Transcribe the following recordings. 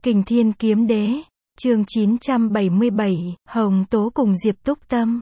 Kình Thiên Kiếm Đế, chương 977, Hồng Tố cùng Diệp Túc Tâm.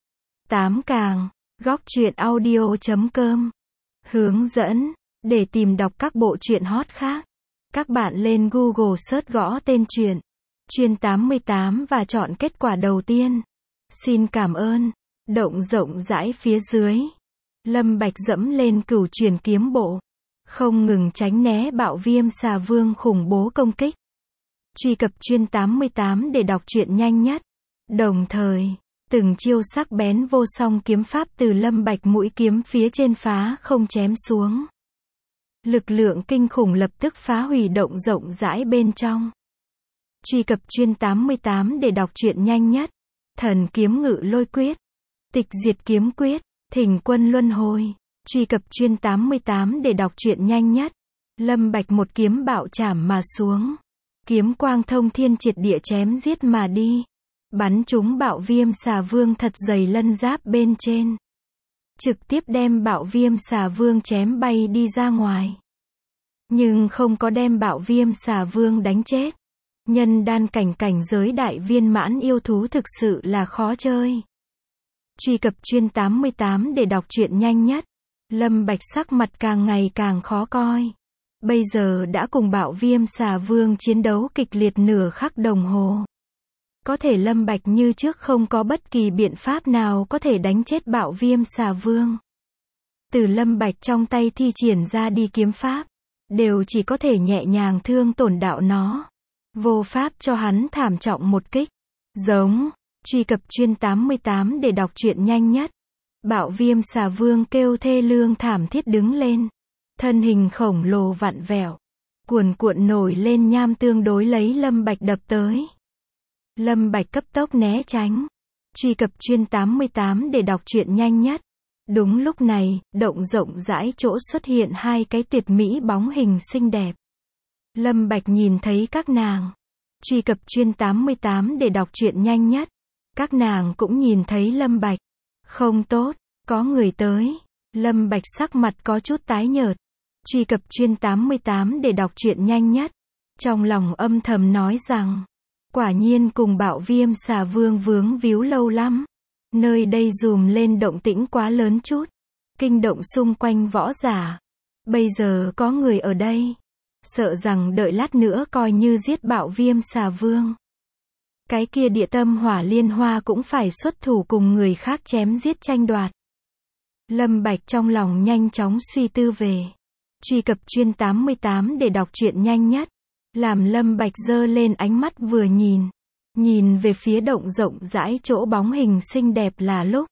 8 càng, góc truyện audio.com. Hướng dẫn, để tìm đọc các bộ truyện hot khác. Các bạn lên Google search gõ tên truyện, Chuyên 88 và chọn kết quả đầu tiên. Xin cảm ơn. Động rộng rãi phía dưới. Lâm Bạch dẫm lên Cửu Truyền Kiếm Bộ. Không ngừng tránh né Bạo Viêm Xà Vương khủng bố công kích. Truy cập Chuyên 88 để đọc truyện nhanh nhất. Đồng thời, từng chiêu sắc bén vô song kiếm pháp từ Lâm Bạch mũi kiếm phía trên phá không chém xuống. Lực lượng kinh khủng lập tức phá hủy động rộng rãi bên trong. Truy cập Chuyên 88 để đọc truyện nhanh nhất. Thần Kiếm Ngự Lôi Quyết, Tịch Diệt Kiếm Quyết, Thỉnh Quân Luân Hồi. Truy cập Chuyên 88 để đọc truyện nhanh nhất. Lâm Bạch một kiếm bạo chảm mà xuống. Kiếm quang thông thiên triệt địa chém giết mà đi. Bắn trúng Bạo Viêm Xà Vương thật dày lân giáp bên trên. Trực tiếp đem Bạo Viêm Xà Vương chém bay đi ra ngoài. Nhưng không có đem Bạo Viêm Xà Vương đánh chết. Nhân đan cảnh giới đại viên mãn yêu thú thực sự là khó chơi. Truy cập Chuyên 88 để đọc truyện nhanh nhất. Lâm Bạch sắc mặt càng ngày càng khó coi. Bây giờ đã cùng Bạo Viêm Xà Vương chiến đấu kịch liệt nửa khắc đồng hồ. Có thể Lâm Bạch như trước không có bất kỳ biện pháp nào có thể đánh chết Bạo Viêm Xà Vương. Từ Lâm Bạch trong tay thi triển ra đi kiếm pháp, đều chỉ có thể nhẹ nhàng thương tổn đạo nó. Vô pháp cho hắn thảm trọng một kích. Giống. Truy cập Chuyên 88 để đọc truyện nhanh nhất. Bạo Viêm Xà Vương kêu thê lương thảm thiết đứng lên. Thân hình khổng lồ vặn vẹo. Cuồn cuộn nổi lên nham tương đối lấy Lâm Bạch đập tới. Lâm Bạch cấp tốc né tránh. Truy cập Chuyên 88 để đọc truyện nhanh nhất. Đúng lúc này, động rộng rãi chỗ xuất hiện hai cái tuyệt mỹ bóng hình xinh đẹp. Lâm Bạch nhìn thấy các nàng. Truy cập Chuyên 88 để đọc truyện nhanh nhất. Các nàng cũng nhìn thấy Lâm Bạch. Không tốt, có người tới. Lâm Bạch sắc mặt có chút tái nhợt. Truy cập Chuyên 88 để đọc truyện nhanh nhất. Trong lòng âm thầm nói rằng, quả nhiên cùng Bạo Viêm Xà Vương vướng víu lâu lắm. Nơi đây dùm lên động tĩnh quá lớn chút. Kinh động xung quanh võ giả. Bây giờ có người ở đây. Sợ rằng đợi lát nữa coi như giết Bạo Viêm Xà Vương. Cái kia Địa Tâm Hỏa Liên Hoa cũng phải xuất thủ cùng người khác chém giết tranh đoạt. Lâm Bạch trong lòng nhanh chóng suy tư về. Truy cập Chuyên 88 để đọc truyện nhanh nhất. Làm Lâm Bạch giơ lên ánh mắt vừa nhìn. Nhìn về phía động rộng rãi chỗ bóng hình xinh đẹp là lúc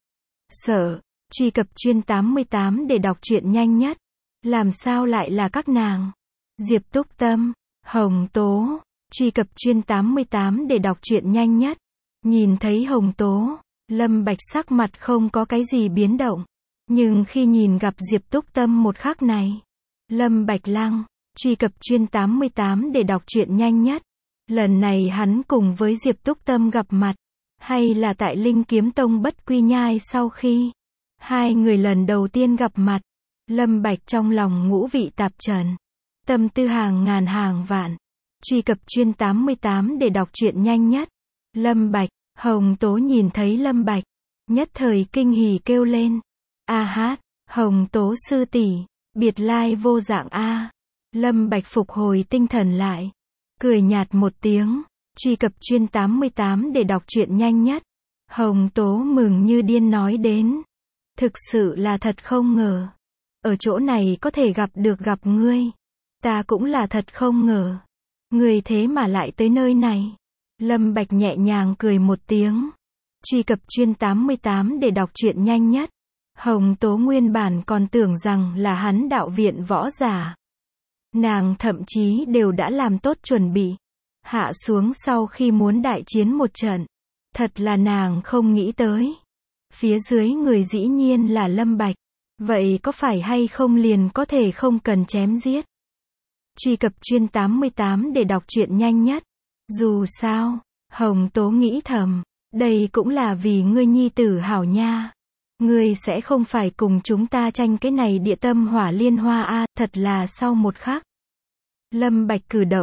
sợ. Truy cập Chuyên 88 để đọc truyện nhanh nhất. Làm sao lại là các nàng? Diệp Túc Tâm, Hồng Tố. Truy cập Chuyên 88 để đọc truyện nhanh nhất. Nhìn thấy Hồng Tố, Lâm Bạch sắc mặt không có cái gì biến động. Nhưng khi nhìn gặp Diệp Túc Tâm một khắc này, Lâm Bạch lăng. Truy cập Chuyên 88 để đọc truyện nhanh nhất. Lần này hắn cùng với Diệp Túc Tâm gặp mặt, hay là tại Linh Kiếm Tông Bất Quy Nhai sau khi hai người lần đầu tiên gặp mặt. Lâm Bạch trong lòng ngũ vị tạp trần, tâm tư hàng ngàn hàng vạn. Truy cập Chuyên 88 để đọc truyện nhanh nhất. Lâm Bạch, Hồng Tố nhìn thấy Lâm Bạch, nhất thời kinh hỉ kêu lên. A hát, Hồng Tố sư tỷ, biệt lai vô dạng a. Lâm Bạch phục hồi tinh thần lại, cười nhạt một tiếng. Truy cập Chuyên 88 để đọc truyện nhanh nhất. Hồng Tố mừng như điên nói đến. Thực sự là thật không ngờ. Ở chỗ này có thể gặp ngươi. Ta cũng là thật không ngờ. Ngươi thế mà lại tới nơi này. Lâm Bạch nhẹ nhàng cười một tiếng. Truy cập Chuyên 88 để đọc truyện nhanh nhất. Hồng Tố nguyên bản còn tưởng rằng là hắn đạo viện võ giả. Nàng thậm chí đều đã làm tốt chuẩn bị. Hạ xuống sau khi muốn đại chiến một trận. Thật là nàng không nghĩ tới. Phía dưới người dĩ nhiên là Lâm Bạch. Vậy có phải hay không liền có thể không cần chém giết? Truy cập Chuyên 88 để đọc truyện nhanh nhất. Dù sao, Hồng Tố nghĩ thầm, đây cũng là vì ngươi nhi tử hảo nha. Ngươi sẽ không phải cùng chúng ta tranh cái này Địa Tâm Hỏa Liên Hoa a. Thật là sau một khắc. Lâm Bạch cử động,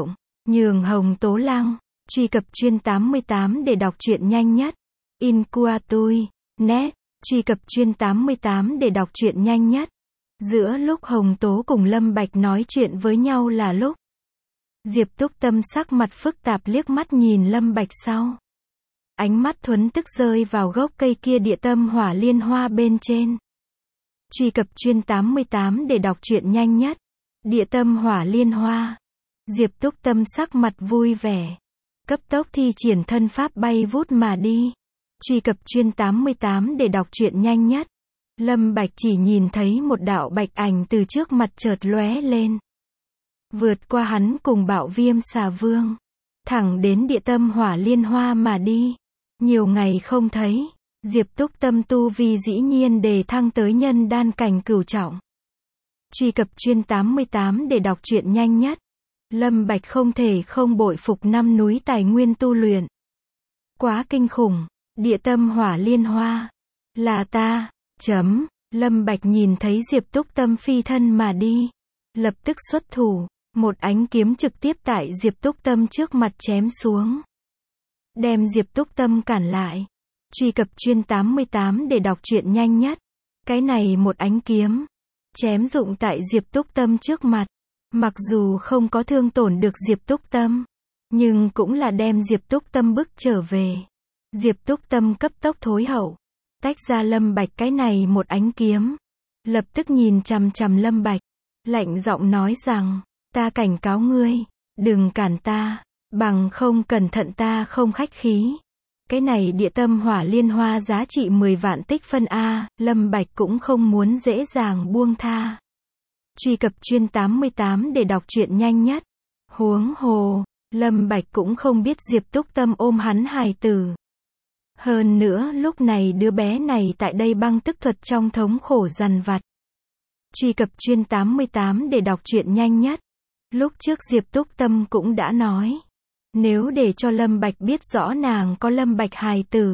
Nhường Hồng Tố Lăng. Truy cập chuyên 88 để đọc truyện nhanh nhất. In qua tui, net. Truy cập chuyên 88 để đọc truyện nhanh nhất. Giữa lúc Hồng Tố cùng Lâm Bạch nói chuyện với nhau là lúc Diệp Túc Tâm sắc mặt phức tạp liếc mắt nhìn Lâm Bạch sau. Ánh mắt thuấn tức rơi vào gốc cây kia địa tâm hỏa liên hoa bên trên. Truy cập chuyên 88 để đọc truyện nhanh nhất. Địa tâm hỏa liên hoa. Diệp Túc Tâm sắc mặt vui vẻ. Cấp tốc thi triển thân pháp bay vút mà đi. Truy cập chuyên 88 để đọc truyện nhanh nhất. Lâm Bạch chỉ nhìn thấy một đạo bạch ảnh từ trước mặt chợt lóe lên. Vượt qua hắn cùng Bạo Viêm Xà Vương. Thẳng đến địa tâm hỏa liên hoa mà đi. Nhiều ngày không thấy. Diệp Túc Tâm tu vi dĩ nhiên đề thăng tới nhân đan cảnh cửu trọng. Truy cập chuyên 88 để đọc truyện nhanh nhất. Lâm Bạch không thể không bội phục năm núi tài nguyên tu luyện. Quá kinh khủng. Địa tâm hỏa liên hoa. Là ta. Lâm Bạch nhìn thấy Diệp Túc Tâm phi thân mà đi. Lập tức xuất thủ. Một ánh kiếm trực tiếp tại Diệp Túc Tâm trước mặt chém xuống. Đem Diệp Túc Tâm cản lại. Truy cập chuyên 88 để đọc truyện nhanh nhất. Cái này một ánh kiếm. Chém dụng tại Diệp Túc Tâm trước mặt. Mặc dù không có thương tổn được Diệp Túc Tâm. Nhưng cũng là đem Diệp Túc Tâm bức trở về. Diệp Túc Tâm cấp tốc thối hậu. Tách ra Lâm Bạch cái này một ánh kiếm. Lập tức nhìn chằm chằm Lâm Bạch. Lạnh giọng nói rằng. Ta cảnh cáo ngươi. Đừng cản ta. Bằng không cẩn thận ta không khách khí. Cái này địa tâm hỏa liên hoa giá trị 10 vạn tích phân A. Lâm Bạch cũng không muốn dễ dàng buông tha. Truy cập chuyên 88 để đọc truyện nhanh nhất. Huống hồ. Lâm Bạch cũng không biết Diệp Túc Tâm ôm hắn hài tử. Hơn nữa lúc này đứa bé này tại đây băng tức thuật trong thống khổ dằn vặt. Truy cập chuyên 88 để đọc truyện nhanh nhất. Lúc trước Diệp Túc Tâm cũng đã nói. Nếu để cho Lâm Bạch biết rõ nàng có Lâm Bạch hài tử.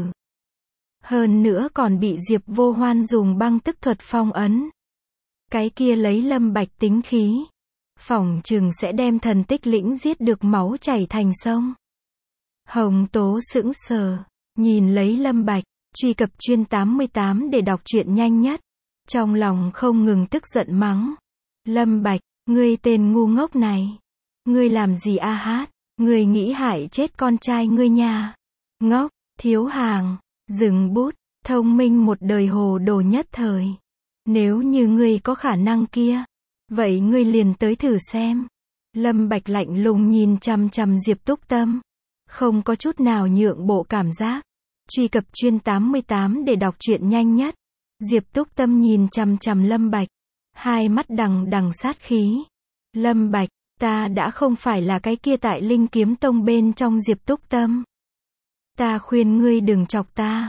Hơn nữa còn bị Diệp Vô Hoan dùng băng tức thuật phong ấn. Cái kia lấy Lâm Bạch tính khí. Phỏng chừng sẽ đem thần tích lĩnh giết được máu chảy thành sông. Hồng Tố sững sờ. Nhìn lấy Lâm Bạch. Truy cập chuyên 88 để đọc truyện nhanh nhất. Trong lòng không ngừng tức giận mắng. Lâm Bạch, ngươi tên ngu ngốc này. Ngươi làm gì a hát? Ngươi nghĩ hại chết con trai ngươi nha. Ngốc, thiếu hàng, dừng bút, thông minh một đời hồ đồ nhất thời. Nếu như ngươi có khả năng kia, vậy ngươi liền tới thử xem. Lâm Bạch lạnh lùng nhìn chằm chằm Diệp Túc Tâm. Không có chút nào nhượng bộ cảm giác. Truy cập chuyên 88 để đọc truyện nhanh nhất. Diệp Túc Tâm nhìn chằm chằm Lâm Bạch. Hai mắt đằng đằng sát khí. Lâm Bạch, ta đã không phải là cái kia tại Linh Kiếm Tông bên trong Diệp Túc Tâm. Ta khuyên ngươi đừng chọc ta.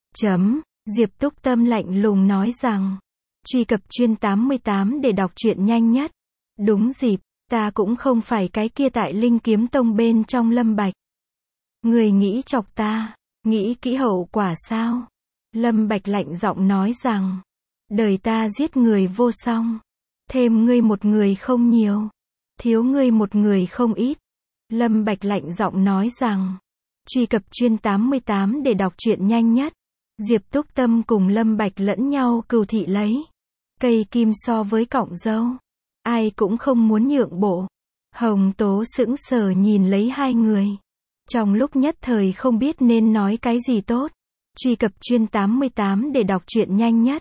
Diệp Túc Tâm lạnh lùng nói rằng. Truy cập chuyên 88 để đọc truyện nhanh nhất. Đúng dịp, ta cũng không phải cái kia tại Linh Kiếm Tông bên trong Lâm Bạch. Ngươi nghĩ chọc ta, nghĩ kỹ hậu quả sao? Lâm Bạch lạnh giọng nói rằng. Đời ta giết người vô song. Thêm ngươi một người không nhiều. Thiếu ngươi một người không ít. Lâm Bạch lạnh giọng nói rằng. Truy cập chuyên 88 để đọc truyện nhanh nhất. Diệp Túc Tâm cùng Lâm Bạch lẫn nhau cừu thị lấy. Cây kim so với cọng dâu. Ai cũng không muốn nhượng bộ. Hồng Tố sững sờ nhìn lấy hai người. Trong lúc nhất thời không biết nên nói cái gì tốt. Truy cập chuyên 88 để đọc truyện nhanh nhất.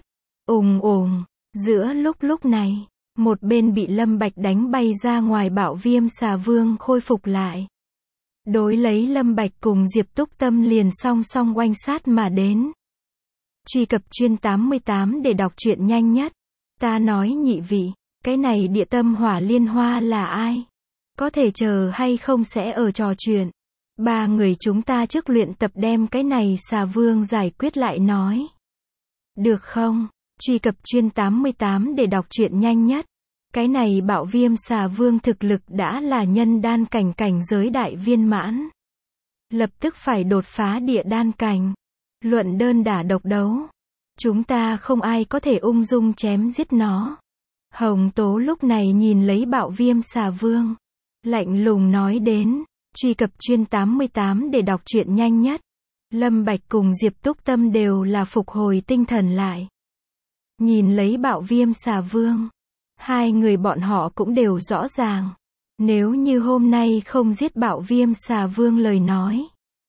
Giữa lúc này. Một bên bị Lâm Bạch đánh bay ra ngoài Bạo Viêm Xà Vương khôi phục lại. Đối lấy Lâm Bạch cùng Diệp Túc Tâm liền song song oanh sát mà đến. Truy cập chuyên 88 để đọc truyện nhanh nhất. Ta nói nhị vị, cái này địa tâm hỏa liên hoa là ai? Có thể chờ hay không sẽ ở trò chuyện. Ba người chúng ta trước luyện tập đem cái này Xà Vương giải quyết lại nói. Được không? Truy cập chuyên 88 để đọc truyện nhanh nhất. Cái này Bạo Viêm Xà Vương thực lực đã là nhân đan cảnh giới đại viên mãn. Lập tức phải đột phá địa đan cảnh. Luận đơn đả độc đấu. Chúng ta không ai có thể ung dung chém giết nó. Hồng Tố lúc này nhìn lấy Bạo Viêm Xà Vương. lạnh lùng nói đến. Truy cập chuyên 88 để đọc truyện nhanh nhất. Lâm Bạch cùng Diệp Túc Tâm đều là phục hồi tinh thần lại. Nhìn lấy Bạo Viêm Xà Vương, hai người bọn họ cũng đều rõ ràng. Nếu như hôm nay không giết Bạo Viêm Xà Vương lời nói,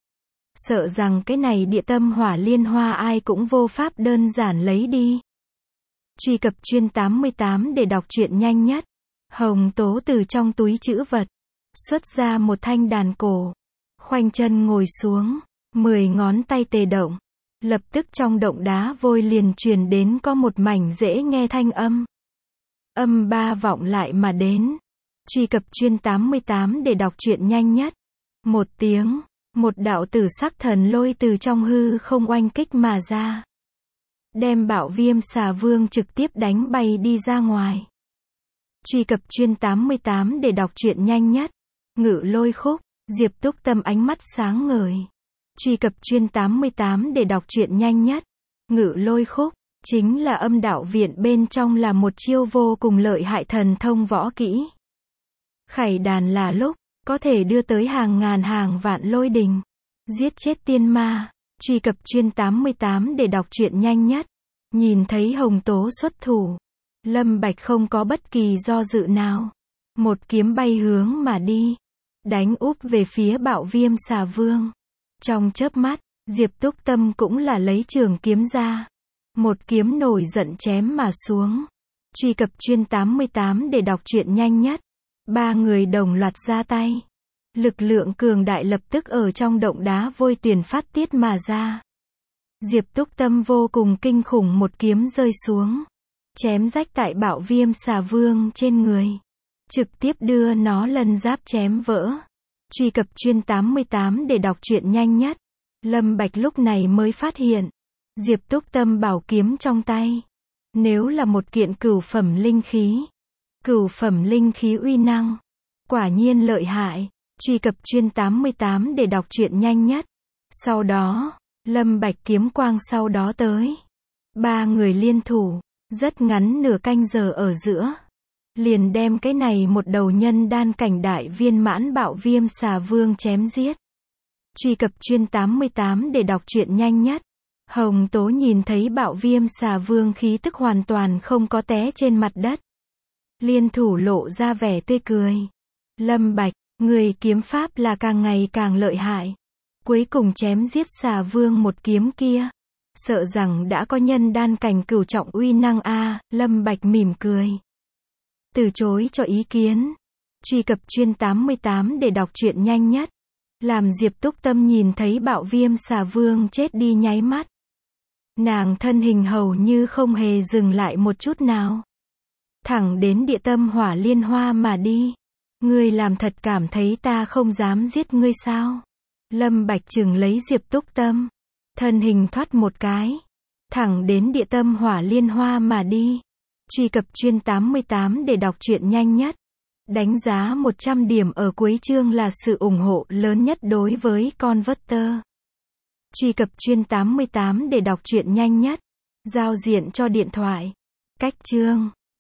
sợ rằng cái này địa tâm hỏa liên hoa ai cũng vô pháp đơn giản lấy đi. Truy cập chuyên 88 để đọc truyện nhanh nhất. Hồng Tố từ trong túi trữ vật xuất ra một thanh đàn cổ, khoanh chân ngồi xuống, 10 ngón tay tề động, lập tức trong động đá vôi liền truyền đến có một mảnh dễ nghe thanh âm. Âm ba vọng lại mà đến. Truy cập chuyên 88 để đọc truyện nhanh nhất. Một tiếng, một đạo tử sắc thần lôi từ trong hư không oanh kích mà ra, đem Bạo Viêm Xà Vương trực tiếp đánh bay đi ra ngoài. Truy cập chuyên 88 để đọc truyện nhanh nhất. Ngự Lôi Khúc. Diệp Túc Tâm ánh mắt sáng ngời. Truy cập chuyên 88 để đọc truyện nhanh nhất. Ngự Lôi Khúc chính là Âm Đạo Viện bên trong là một chiêu vô cùng lợi hại thần thông võ kỹ. Khải đàn là lúc có thể đưa tới hàng ngàn hàng vạn lôi đình, giết chết tiên ma. Truy cập chuyên 88 để đọc truyện nhanh nhất. Nhìn thấy Hồng Tố xuất thủ, Lâm Bạch không có bất kỳ do dự nào, một kiếm bay hướng mà đi, đánh úp về phía Bạo Viêm Xà Vương. Trong chớp mắt, Diệp Túc Tâm cũng là lấy trường kiếm ra, một kiếm nổi giận chém mà xuống. Truy cập chuyên 88 để đọc truyện nhanh nhất. Ba người đồng loạt ra tay, lực lượng cường đại lập tức ở trong động đá vôi tuyền phát tiết mà ra. Diệp Túc Tâm vô cùng kinh khủng, một kiếm rơi xuống, chém rách tại Bạo Viêm Xà Vương trên người, trực tiếp đưa nó lân giáp chém vỡ. Truy cập chuyên 88 để đọc truyện nhanh nhất. Lâm Bạch lúc này mới phát hiện, Diệp Túc Tâm bảo kiếm trong tay, nếu là một kiện cửu phẩm linh khí. Cửu phẩm linh khí uy năng, quả nhiên lợi hại. Truy cập chuyên 88 để đọc truyện nhanh nhất. Sau đó, Lâm Bạch kiếm quang sau đó tới. Ba người liên thủ, rất ngắn nửa canh giờ ở giữa, liền đem cái này một đầu nhân đan cảnh đại viên mãn Bạo Viêm Xà Vương chém giết. Truy cập chuyên 88 để đọc truyện nhanh nhất. Hồng Tố nhìn thấy Bạo Viêm Xà Vương khí tức hoàn toàn không có té trên mặt đất, liên thủ lộ ra vẻ tươi cười. Lâm Bạch, người kiếm pháp là càng ngày càng lợi hại. Cuối cùng chém giết Xà Vương một kiếm kia, sợ rằng đã có nhân đan cảnh cửu trọng uy năng a. Lâm Bạch mỉm cười, từ chối cho ý kiến. Truy cập chuyên 88 để đọc truyện nhanh nhất. Làm Diệp Túc Tâm nhìn thấy Bạo Viêm Xà Vương chết đi nháy mắt, nàng thân hình hầu như không hề dừng lại một chút nào, thẳng đến địa tâm hỏa liên hoa mà đi. Ngươi làm thật cảm thấy ta không dám giết ngươi sao? Lâm Bạch chừng lấy Diệp Túc Tâm, thân hình thoát một cái, thẳng đến địa tâm hỏa liên hoa mà đi. Truy cập chuyên 88 để đọc truyện nhanh nhất. Đánh giá 100 điểm ở cuối chương là sự ủng hộ lớn nhất đối với Converter. Truy cập chuyên 88 để đọc truyện nhanh nhất. Giao diện cho điện thoại. Cách chương